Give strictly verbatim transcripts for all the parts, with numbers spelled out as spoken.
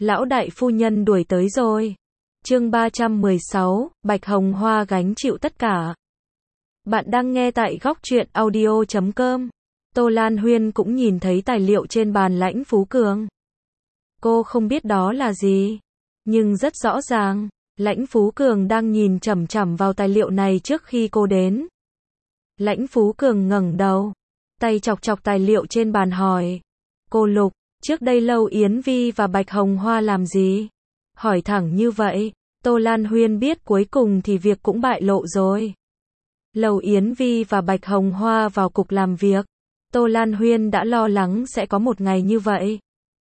Lão đại phu nhân đuổi tới rồi. Chương ba trăm mười sáu, Bạch Hồng Hoa gánh chịu tất cả. Bạn đang nghe tại góc truyện audio chấm com. Tô Lan Huyên cũng nhìn thấy tài liệu trên bàn Lãnh Phú Cường. Cô không biết đó là gì, nhưng rất rõ ràng, Lãnh Phú Cường đang nhìn chằm chằm vào tài liệu này trước khi cô đến. Lãnh Phú Cường ngẩng đầu, tay chọc chọc tài liệu trên bàn hỏi. Cô Lục, trước đây Lâu Yến Vi và Bạch Hồng Hoa làm gì? Hỏi thẳng như vậy, Tô Lan Huyên biết cuối cùng thì việc cũng bại lộ rồi. Lâu Yến Vi và Bạch Hồng Hoa vào cục làm việc. Tô Lan Huyên đã lo lắng sẽ có một ngày như vậy.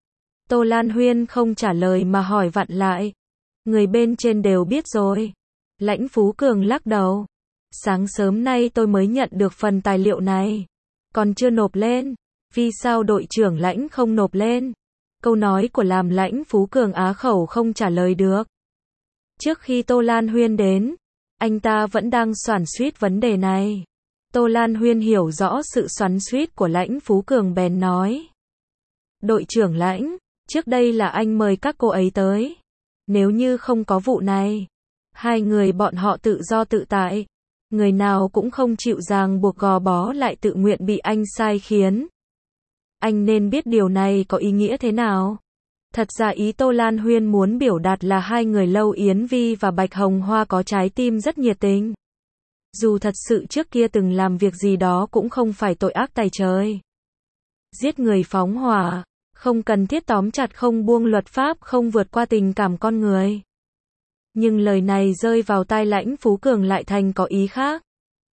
Tô Lan Huyên không trả lời mà hỏi vặn lại. Người bên trên đều biết rồi. Lãnh Phú Cường lắc đầu. Sáng sớm nay tôi mới nhận được phần tài liệu này. Còn chưa nộp lên. Vì sao đội trưởng Lãnh không nộp lên? Câu nói của làm Lãnh Phú Cường á khẩu không trả lời được. Trước khi Tô Lan Huyên đến, anh ta vẫn đang xoắn xuýt vấn đề này. Tô Lan Huyên hiểu rõ sự xoắn xuýt của Lãnh Phú Cường bèn nói. Đội trưởng Lãnh, trước đây là anh mời các cô ấy tới. Nếu như không có vụ này, hai người bọn họ tự do tự tại. Người nào cũng không chịu ràng buộc gò bó lại tự nguyện bị anh sai khiến. Anh nên biết điều này có ý nghĩa thế nào. Thật ra ý Tô Lan Huyên muốn biểu đạt là hai người Lâu Yến Vi và Bạch Hồng Hoa có trái tim rất nhiệt tình. Dù thật sự trước kia từng làm việc gì đó cũng không phải tội ác tày trời. Giết người phóng hỏa, không cần thiết tóm chặt không buông luật pháp không vượt qua tình cảm con người. Nhưng lời này rơi vào tai Lãnh Phú Cường lại thành có ý khác.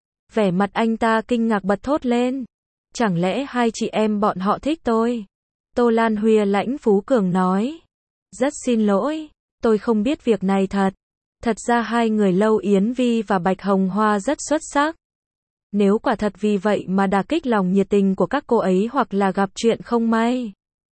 Vẻ mặt anh ta kinh ngạc bật thốt lên. Chẳng lẽ hai chị em bọn họ thích tôi? Tô Lan Huyên Lãnh Phú Cường nói. Rất xin lỗi, tôi không biết việc này thật. Thật ra hai người Lâu Yến Vi và Bạch Hồng Hoa rất xuất sắc. Nếu quả thật vì vậy mà đả kích lòng nhiệt tình của các cô ấy hoặc là gặp chuyện không may,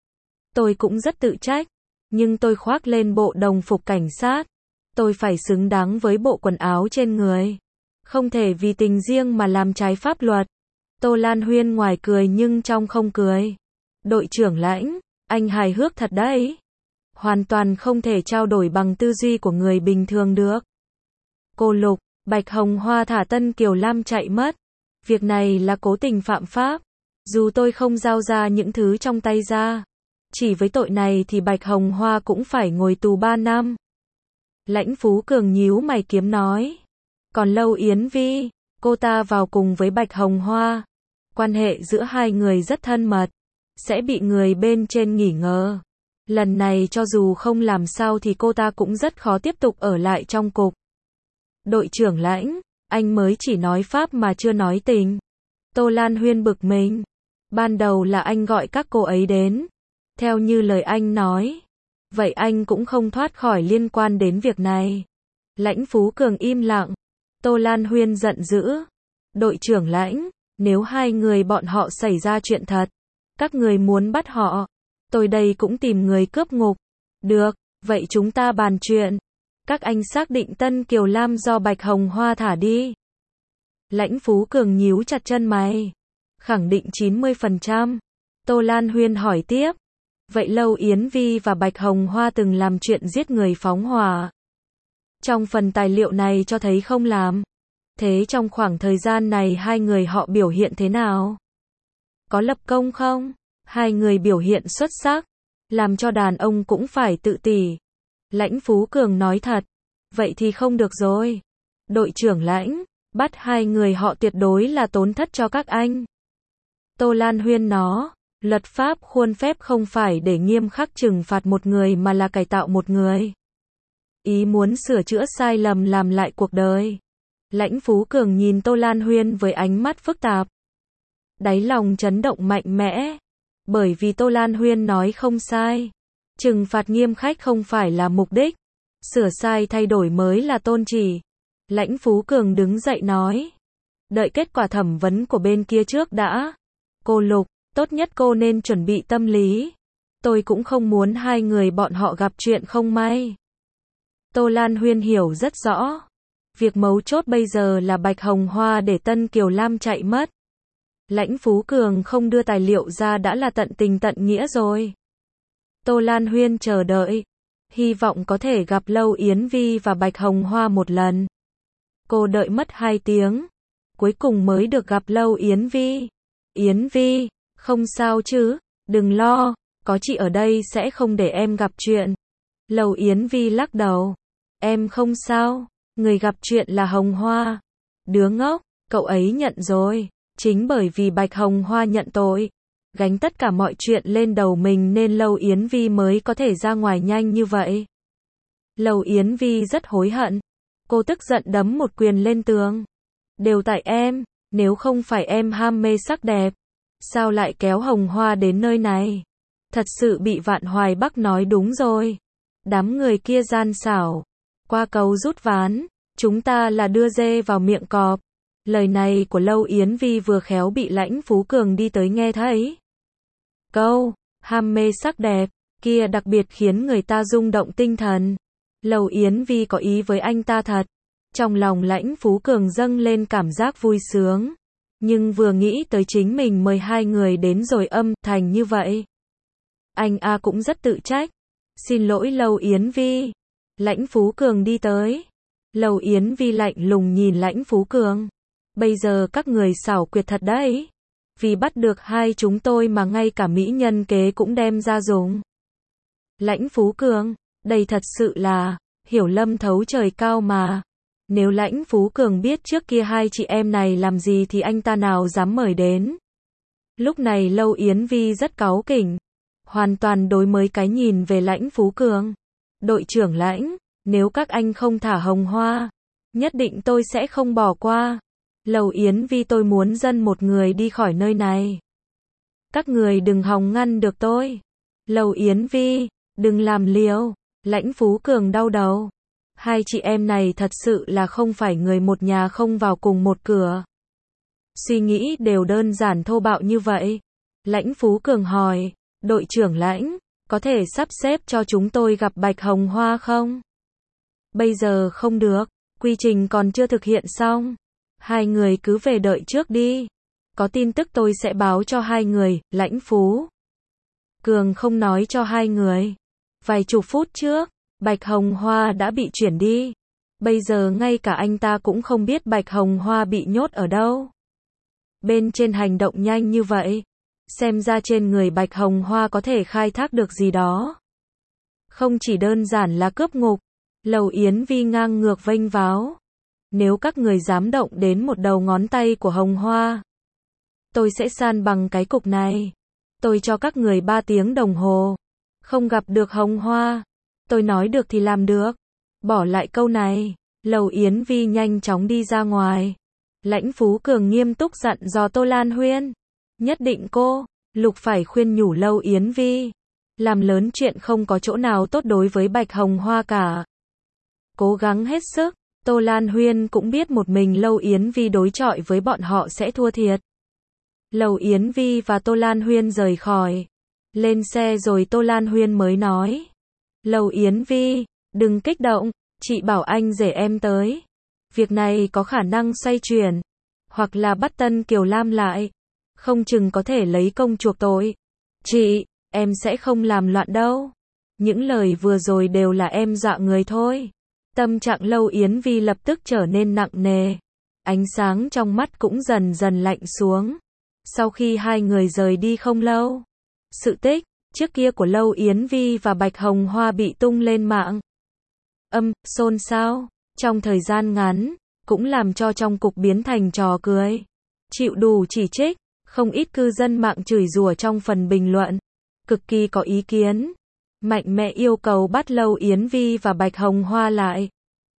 tôi cũng rất tự trách. Nhưng tôi khoác lên bộ đồng phục cảnh sát. Tôi phải xứng đáng với bộ quần áo trên người. Không thể vì tình riêng mà làm trái pháp luật. Tô Lan Huyên ngoài cười nhưng trong không cười. Đội trưởng Lãnh, anh hài hước thật đấy. Hoàn toàn không thể trao đổi bằng tư duy của người bình thường được. Cô Lục, Bạch Hồng Hoa thả Tân Kiều Lam chạy mất. Việc này là cố tình phạm pháp. Dù tôi không giao ra những thứ trong tay ra, chỉ với tội này thì Bạch Hồng Hoa cũng phải ngồi tù ba năm. Lãnh Phú Cường nhíu mày kiếm nói. Còn Lâu Yến Vi, cô ta vào cùng với Bạch Hồng Hoa. Quan hệ giữa hai người rất thân mật. Sẽ bị người bên trên nghi ngờ. Lần này cho dù không làm sao thì cô ta cũng rất khó tiếp tục ở lại trong cục. Đội trưởng Lãnh, anh mới chỉ nói pháp mà chưa nói tình. Tô Lan Huyên bực mình. Ban đầu là anh gọi các cô ấy đến. Theo như lời anh nói. Vậy anh cũng không thoát khỏi liên quan đến việc này. Lãnh Phú Cường im lặng. Tô Lan Huyên giận dữ. Đội trưởng Lãnh, nếu hai người bọn họ xảy ra chuyện thật, các người muốn bắt họ, tôi đây cũng tìm người cướp ngục. Được, vậy chúng ta bàn chuyện. Các anh xác định Tân Kiều Lam do Bạch Hồng Hoa thả đi. Lãnh Phú Cường nhíu chặt chân mày. Khẳng định chín mươi phần trăm. Tô Lan Huyên hỏi tiếp. Vậy Lâu Yến Vi và Bạch Hồng Hoa từng làm chuyện giết người phóng hỏa? Trong phần tài liệu này cho thấy không làm. Thế trong khoảng thời gian này hai người họ biểu hiện thế nào? Có lập công không? Hai người biểu hiện xuất sắc. Làm cho đàn ông cũng phải tự tỷ. Lãnh Phú Cường nói thật. Vậy thì không được rồi. Đội trưởng Lãnh, bắt hai người họ tuyệt đối là tổn thất cho các anh. Tô Lan Huyên nói. Luật pháp khuôn phép không phải để nghiêm khắc trừng phạt một người mà là cải tạo một người. Ý muốn sửa chữa sai lầm làm lại cuộc đời. Lãnh Phú Cường nhìn Tô Lan Huyên với ánh mắt phức tạp. Đáy lòng chấn động mạnh mẽ. Bởi vì Tô Lan Huyên nói không sai. Trừng phạt nghiêm khắc không phải là mục đích. Sửa sai thay đổi mới là tôn chỉ. Lãnh Phú Cường đứng dậy nói. Đợi kết quả thẩm vấn của bên kia trước đã. Cô Lục, tốt nhất cô nên chuẩn bị tâm lý. Tôi cũng không muốn hai người bọn họ gặp chuyện không may. Tô Lan Huyên hiểu rất rõ. Việc mấu chốt bây giờ là Bạch Hồng Hoa để Tân Kiều Lam chạy mất. Lãnh Phú Cường không đưa tài liệu ra đã là tận tình tận nghĩa rồi. Tô Lan Huyên chờ đợi. hy vọng có thể gặp Lâu Yến Vi và Bạch Hồng Hoa một lần. Cô đợi mất hai tiếng, cuối cùng mới được gặp Lâu Yến Vi. Yến Vi, không sao chứ, đừng lo, có chị ở đây sẽ không để em gặp chuyện. Lâu Yến Vi lắc đầu, em không sao, người gặp chuyện là Hồng Hoa. Đứa ngốc, cậu ấy nhận rồi, chính bởi vì Bạch Hồng Hoa nhận tội, gánh tất cả mọi chuyện lên đầu mình nên Lâu Yến Vi mới có thể ra ngoài nhanh như vậy. Lâu Yến Vi rất hối hận, cô tức giận đấm một quyền lên tường. Đều tại em, nếu không phải em ham mê sắc đẹp, sao lại kéo Hồng Hoa đến nơi này? Thật sự bị Vạn Hoài Bắc nói đúng rồi. Đám người kia gian xảo, qua cầu rút ván, chúng ta là đưa dê vào miệng cọp. Lời này của Lâu Yến Vi vừa khéo bị Lãnh Phú Cường đi tới nghe thấy. Câu, ham mê sắc đẹp, kia đặc biệt khiến người ta rung động tinh thần. Lâu Yến Vi có ý với anh ta thật. Trong lòng Lãnh Phú Cường dâng lên cảm giác vui sướng. Nhưng vừa nghĩ tới chính mình mời hai người đến rồi âm thành như vậy. Anh A cũng rất tự trách. Xin lỗi Lâu Yến Vi. Lãnh Phú Cường đi tới. Lâu Yến Vi lạnh lùng nhìn Lãnh Phú Cường. Bây giờ các người xảo quyệt thật đấy. Vì bắt được hai chúng tôi mà ngay cả mỹ nhân kế cũng đem ra dùng. Lãnh Phú Cường, đây thật sự là hiểu lầm thấu trời cao mà. Nếu Lãnh Phú Cường biết trước kia hai chị em này làm gì thì anh ta nào dám mời đến. Lúc này Lâu Yến Vi rất cáu kỉnh, hoàn toàn đối mới cái nhìn về Lãnh Phú Cường. Đội trưởng Lãnh, nếu các anh không thả Hồng Hoa, nhất định tôi sẽ không bỏ qua. Lâu Yến Vi, tôi muốn dân một người đi khỏi nơi này. Các người đừng hòng ngăn được tôi. Lâu Yến Vi, đừng làm liều. Lãnh Phú Cường đau đầu. Hai chị em này thật sự là không phải người một nhà không vào cùng một cửa. Suy nghĩ đều đơn giản thô bạo như vậy. Lãnh Phú Cường hỏi, đội trưởng Lãnh, có thể sắp xếp cho chúng tôi gặp Bạch Hồng Hoa không? Bây giờ không được, quy trình còn chưa thực hiện xong. Hai người cứ về đợi trước đi. Có tin tức tôi sẽ báo cho hai người. Lãnh Phú Cường không nói cho hai người. Vài chục phút trước, Bạch Hồng Hoa đã bị chuyển đi. Bây giờ ngay cả anh ta cũng không biết Bạch Hồng Hoa bị nhốt ở đâu. Bên trên hành động nhanh như vậy, xem ra trên người Bạch Hồng Hoa có thể khai thác được gì đó. Không chỉ đơn giản là cướp ngục. Lâu Yến Vi ngang ngược vênh váo. Nếu các người dám động đến một đầu ngón tay của Hồng Hoa, tôi sẽ san bằng cái cục này. Tôi cho các người ba tiếng đồng hồ. Không gặp được Hồng Hoa. Tôi nói được thì làm được. Bỏ lại câu này. Lâu Yến Vi nhanh chóng đi ra ngoài. Lãnh Phú Cường nghiêm túc dặn dò Tô Lan Huyên. Nhất định cô, Lục phải khuyên nhủ Lâu Yến Vi. Làm lớn chuyện không có chỗ nào tốt đối với Bạch Hồng Hoa cả. Cố gắng hết sức. Tô Lan Huyên cũng biết một mình Lâu Yến Vi đối chọi với bọn họ sẽ thua thiệt. Lâu Yến Vi và Tô Lan Huyên rời khỏi. Lên xe rồi Tô Lan Huyên mới nói. Lâu Yến Vi, đừng kích động, chị bảo anh rể em tới. Việc này có khả năng xoay chuyển. Hoặc là bắt Tân Kiều Lam lại. Không chừng có thể lấy công chuộc tội. Chị, em sẽ không làm loạn đâu. Những lời vừa rồi đều là em dọa người thôi. Tâm trạng Lâu Yến Vi lập tức trở nên nặng nề. Ánh sáng trong mắt cũng dần dần lạnh xuống. Sau khi hai người rời đi không lâu, sự tích trước kia của Lâu Yến Vi và Bạch Hồng Hoa bị tung lên mạng. Âm, xôn xao, trong thời gian ngắn, cũng làm cho trong cục biến thành trò cười. Chịu đủ chỉ trích, không ít cư dân mạng chửi rủa trong phần bình luận. Cực kỳ có ý kiến. Mạnh mẽ yêu cầu bắt Lâu Yến Vi và Bạch Hồng Hoa lại.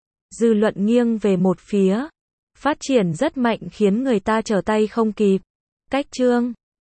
Dư luận nghiêng về một phía. Phát triển rất mạnh khiến người ta trở tay không kịp. Cách chương